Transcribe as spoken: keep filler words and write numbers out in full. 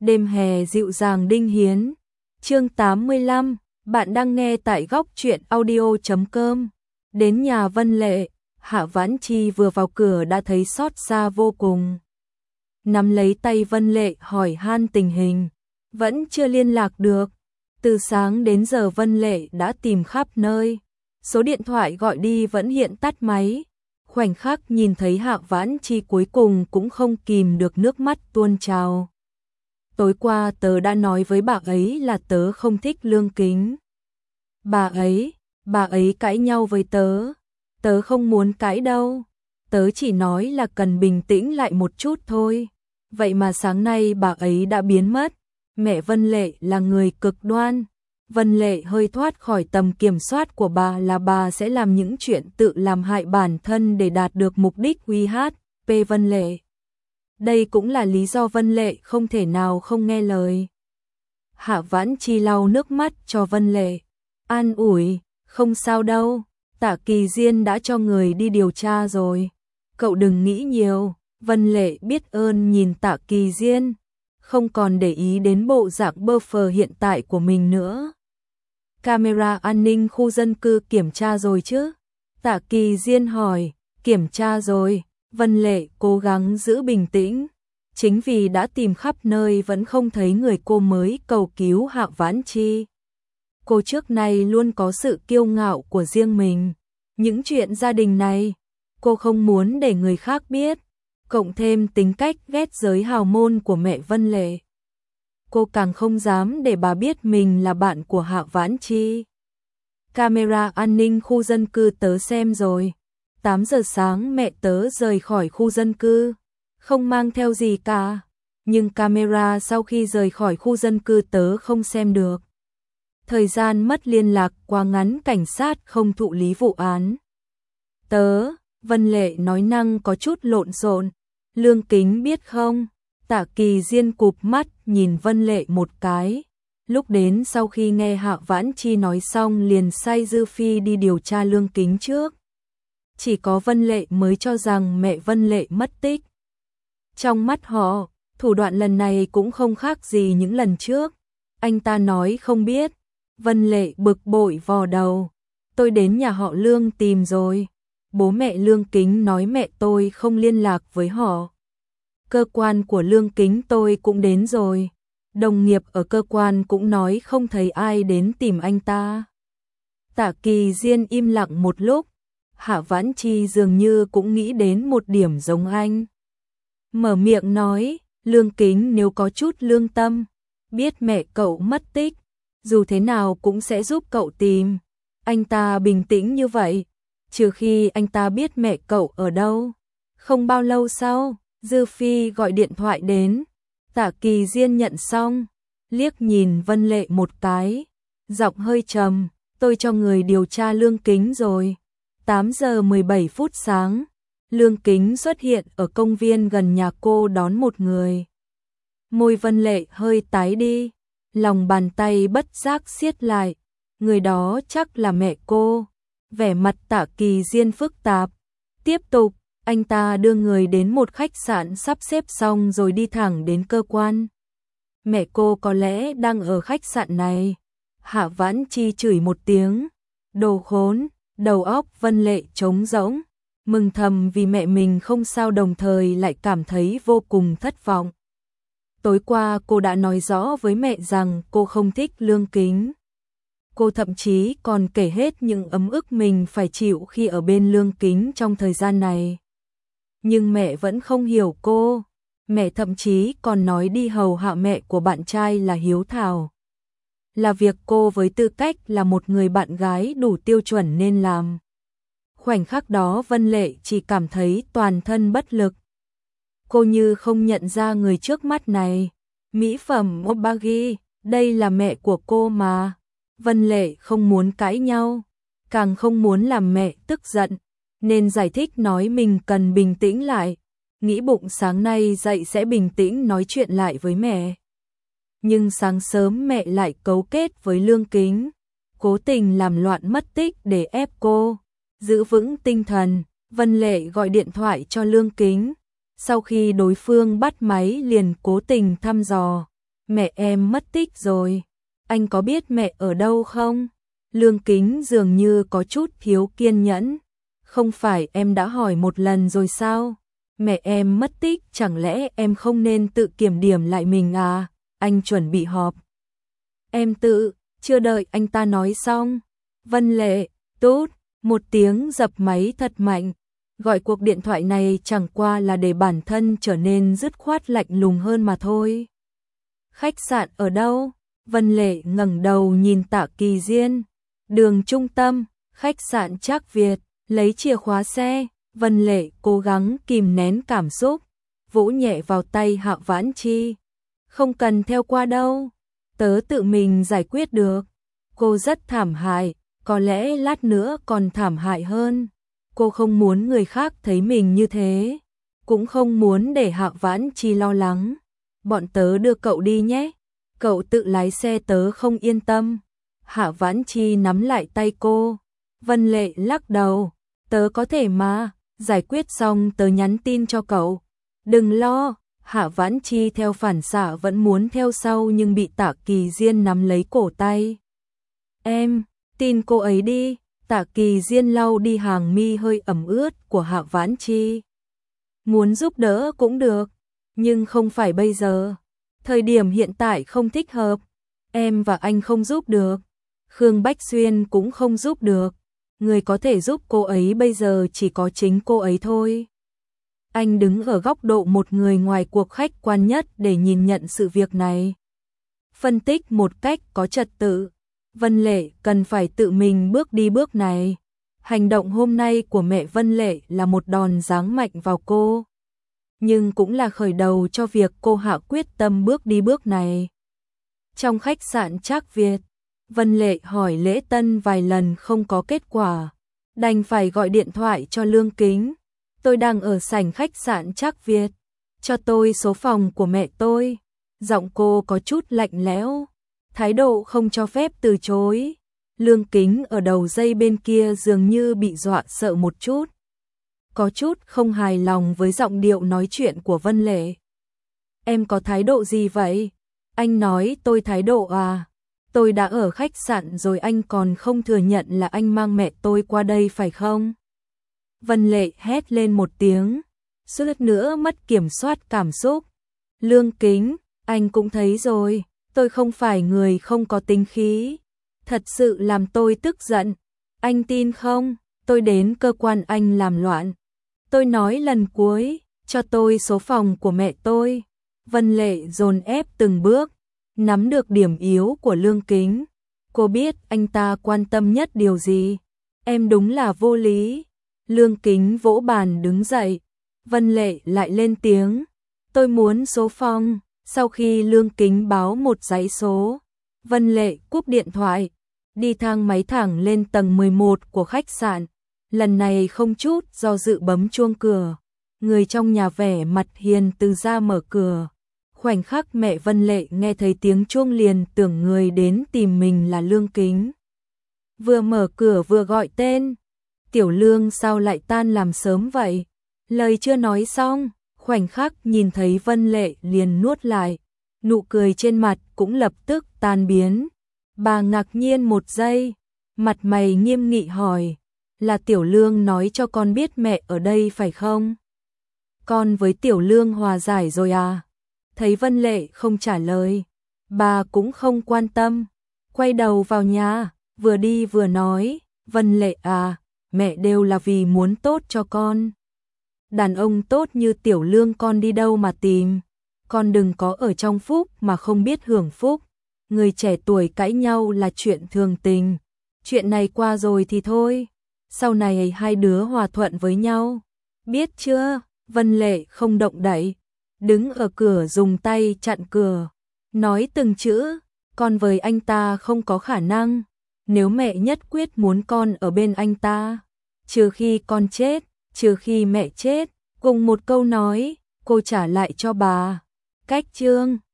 Đêm hè dịu dàng Đinh Hiến. Chương tám mươi lăm, bạn đang nghe tại góc truyện audio chấm com. Đến nhà Vân Lệ, Hạ Vãn Chi vừa vào cửa đã thấy xót xa vô cùng. Nắm lấy tay Vân Lệ hỏi han tình hình, vẫn chưa liên lạc được. Từ sáng đến giờ Vân Lệ đã tìm khắp nơi, số điện thoại gọi đi vẫn hiện tắt máy. Khoảnh khắc nhìn thấy Hạ Vãn Chi cuối cùng cũng không kìm được nước mắt tuôn trào. Tối qua tớ đã nói với bà ấy là tớ không thích Lương Kính. Bà ấy, bà ấy cãi nhau với tớ. Tớ không muốn cãi đâu. Tớ chỉ nói là cần bình tĩnh lại một chút thôi. Vậy mà sáng nay bà ấy đã biến mất. Mẹ Vân Lệ là người cực đoan. Vân Lệ hơi thoát khỏi tầm kiểm soát của bà là bà sẽ làm những chuyện tự làm hại bản thân để đạt được mục đích uy hát pê Vân Lệ. Đây cũng là lý do Vân Lệ không thể nào không nghe lời. Hạ Vãn Chi lau nước mắt cho Vân Lệ. An ủi, không sao đâu, Tạ Kỳ Diên đã cho người đi điều tra rồi. Cậu đừng nghĩ nhiều. Vân Lệ biết ơn nhìn Tạ Kỳ Diên, không còn để ý đến bộ dạng bơ phờ hiện tại của mình nữa. Camera an ninh khu dân cư kiểm tra rồi chứ? Tạ Kỳ Diên hỏi. Kiểm tra rồi. Vân Lệ cố gắng giữ bình tĩnh. Chính vì đã tìm khắp nơi vẫn không thấy người cô mới cầu cứu Hạ Vãn Chi. Cô trước nay luôn có sự kiêu ngạo của riêng mình. Những chuyện gia đình này, cô không muốn để người khác biết. Cộng thêm tính cách ghét giới hào môn của mẹ Vân Lệ. Cô càng không dám để bà biết mình là bạn của Hạ Vãn Chi. Camera an ninh khu dân cư tớ xem rồi. tám giờ sáng mẹ tớ rời khỏi khu dân cư, không mang theo gì cả. Nhưng camera sau khi rời khỏi khu dân cư tớ không xem được. Thời gian mất liên lạc quá ngắn, cảnh sát không thụ lý vụ án. Tớ, Vân Lệ nói năng có chút lộn xộn. Lương Kính biết không? Tạ Kỳ Diên cụp mắt nhìn Vân Lệ một cái. Lúc đến sau khi nghe Hạ Vãn Chi nói xong liền sai Dư Phi đi điều tra Lương Kính trước. Chỉ có Vân Lệ mới cho rằng mẹ Vân Lệ mất tích. Trong mắt họ, thủ đoạn lần này cũng không khác gì những lần trước. Anh ta nói không biết. Vân Lệ bực bội vò đầu. Tôi đến nhà họ Lương tìm rồi. Bố mẹ Lương Kính nói mẹ tôi không liên lạc với họ. Cơ quan của Lương Kính tôi cũng đến rồi. Đồng nghiệp ở cơ quan cũng nói không thấy ai đến tìm anh ta. Tạ Kỳ Diên im lặng một lúc. Hạ Vãn Chi dường như cũng nghĩ đến một điểm giống anh. Mở miệng nói, Lương Kính nếu có chút lương tâm, biết mẹ cậu mất tích, dù thế nào cũng sẽ giúp cậu tìm. Anh ta bình tĩnh như vậy, trừ khi anh ta biết mẹ cậu ở đâu. Không bao lâu sau, Dư Phi gọi điện thoại đến. Tạ Kỳ Diên nhận xong, liếc nhìn Vân Lệ một cái, giọng hơi trầm, tôi cho người điều tra Lương Kính rồi. tám giờ mười bảy phút sáng, Lương Kính xuất hiện ở công viên gần nhà cô đón một người. Môi Vân Lệ hơi tái đi, lòng bàn tay bất giác siết lại. Người đó chắc là mẹ cô. Vẻ mặt Tạ Kỳ Diên phức tạp. Tiếp tục, anh ta đưa người đến một khách sạn sắp xếp xong rồi đi thẳng đến cơ quan. Mẹ cô có lẽ đang ở khách sạn này. Hạ Vãn Chi chửi một tiếng. Đồ khốn, đầu óc Vân Lệ trống rỗng. Mừng thầm vì mẹ mình không sao, đồng thời lại cảm thấy vô cùng thất vọng. Tối qua cô đã nói rõ với mẹ rằng cô không thích Lương Kính. Cô thậm chí còn kể hết những ấm ức mình phải chịu khi ở bên Lương Kính trong thời gian này. Nhưng mẹ vẫn không hiểu cô. Mẹ thậm chí còn nói đi hầu hạ mẹ của bạn trai là hiếu thảo. Là việc cô với tư cách là một người bạn gái đủ tiêu chuẩn nên làm. Khoảnh khắc đó Vân Lệ chỉ cảm thấy toàn thân bất lực. Cô như không nhận ra người trước mắt này. Mỹ phẩm Obagi, đây là mẹ của cô mà. Vân Lệ không muốn cãi nhau, càng không muốn làm mẹ tức giận, nên giải thích nói mình cần bình tĩnh lại. Nghĩ bụng sáng nay dậy sẽ bình tĩnh nói chuyện lại với mẹ. Nhưng sáng sớm mẹ lại cấu kết với Lương Kính, cố tình làm loạn mất tích để ép cô. Giữ vững tinh thần, Vân Lệ gọi điện thoại cho Lương Kính. Sau khi đối phương bắt máy liền cố tình thăm dò. mẹ em mất tích rồi, anh có biết mẹ ở đâu không? Lương Kính dường như có chút thiếu kiên nhẫn. Không phải em đã hỏi một lần rồi sao? Mẹ em mất tích, chẳng lẽ em không nên tự kiểm điểm lại mình à? Anh chuẩn bị họp. Em tự, chưa đợi anh ta nói xong. Vân Lệ, tút, một tiếng dập máy thật mạnh. Gọi cuộc điện thoại này chẳng qua là để bản thân trở nên dứt khoát lạnh lùng hơn mà thôi. Khách sạn ở đâu? Vân Lệ ngẩng đầu nhìn Tạ Kỳ Diên. Đường trung tâm, khách sạn Trác Việt, lấy chìa khóa xe. Vân Lệ cố gắng kìm nén cảm xúc, vỗ nhẹ vào tay Hạ Vãn Chi. Không cần theo qua đâu, tớ tự mình giải quyết được. Cô rất thảm hại, có lẽ lát nữa còn thảm hại hơn. Cô không muốn người khác thấy mình như thế, cũng không muốn để Hạ Vãn Chi lo lắng. Bọn tớ đưa cậu đi nhé, cậu tự lái xe tớ không yên tâm. Hạ Vãn Chi nắm lại tay cô. Vân Lệ lắc đầu, tớ có thể mà, giải quyết xong tớ nhắn tin cho cậu. Đừng lo. Hạ Vãn Chi theo phản xạ vẫn muốn theo sau nhưng bị Tạ Kỳ Diên nắm lấy cổ tay. Em, tin cô ấy đi. Tạ Kỳ Diên lau đi hàng mi hơi ẩm ướt của Hạ Vãn Chi. Muốn giúp đỡ cũng được, nhưng không phải bây giờ. Thời điểm hiện tại không thích hợp. Em và anh không giúp được. Khương Bách Xuyên cũng không giúp được. Người có thể giúp cô ấy bây giờ chỉ có chính cô ấy thôi. Anh đứng ở góc độ một người ngoài cuộc khách quan nhất để nhìn nhận sự việc này. Phân tích một cách có trật tự. Vân Lệ cần phải tự mình bước đi bước này. Hành động hôm nay của mẹ Vân Lệ là một đòn giáng mạnh vào cô. Nhưng cũng là khởi đầu cho việc cô hạ quyết tâm bước đi bước này. Trong khách sạn Trác Việt, Vân Lệ hỏi lễ tân vài lần không có kết quả. Đành phải gọi điện thoại cho Lương Kính. Tôi đang ở sảnh khách sạn Trác Việt. Cho tôi số phòng của mẹ tôi. Giọng cô có chút lạnh lẽo. Thái độ không cho phép từ chối. Lương Kính ở đầu dây bên kia dường như bị dọa sợ một chút. Có chút không hài lòng với giọng điệu nói chuyện của Vân Lệ. Em có thái độ gì vậy? Anh nói tôi thái độ à? Tôi đã ở khách sạn rồi anh còn không thừa nhận là anh mang mẹ tôi qua đây phải không? Vân Lệ hét lên một tiếng, suýt nữa mất kiểm soát cảm xúc. Lương Kính, anh cũng thấy rồi, tôi không phải người không có tính khí. Thật sự làm tôi tức giận. Anh tin không? Tôi đến cơ quan anh làm loạn. Tôi nói lần cuối, cho tôi số phòng của mẹ tôi. Vân Lệ dồn ép từng bước, nắm được điểm yếu của Lương Kính. Cô biết anh ta quan tâm nhất điều gì. Em đúng là vô lý. Lương Kính vỗ bàn đứng dậy. Vân Lệ lại lên tiếng. Tôi muốn số phòng. Sau khi Lương Kính báo một dãy số, Vân Lệ cúp điện thoại, đi thang máy thẳng lên tầng mười một của khách sạn. Lần này không chút do dự bấm chuông cửa. Người trong nhà vẻ mặt hiền từ ra mở cửa. Khoảnh khắc mẹ Vân Lệ nghe thấy tiếng chuông liền tưởng người đến tìm mình là Lương Kính. Vừa mở cửa vừa gọi tên. Tiểu Lương sao lại tan làm sớm vậy? Lời chưa nói xong, khoảnh khắc nhìn thấy Vân Lệ liền nuốt lại. Nụ cười trên mặt cũng lập tức tan biến. Bà ngạc nhiên một giây, mặt mày nghiêm nghị hỏi. Là Tiểu Lương nói cho con biết mẹ ở đây phải không? Con với Tiểu Lương hòa giải rồi à? Thấy Vân Lệ không trả lời, bà cũng không quan tâm. Quay đầu vào nhà, vừa đi vừa nói. Vân Lệ à, mẹ đều là vì muốn tốt cho con. Đàn ông tốt như Tiểu Lương con đi đâu mà tìm. Con đừng có ở trong phúc mà không biết hưởng phúc. Người trẻ tuổi cãi nhau là chuyện thường tình. Chuyện này qua rồi thì thôi. Sau này hai đứa hòa thuận với nhau. Biết chưa? Vân Lệ không động đậy, đứng ở cửa dùng tay chặn cửa. Nói từng chữ, con với anh ta không có khả năng. Nếu mẹ nhất quyết muốn con ở bên anh ta, trừ khi con chết, trừ khi mẹ chết. Cùng một câu nói, cô trả lại cho bà. Cách chương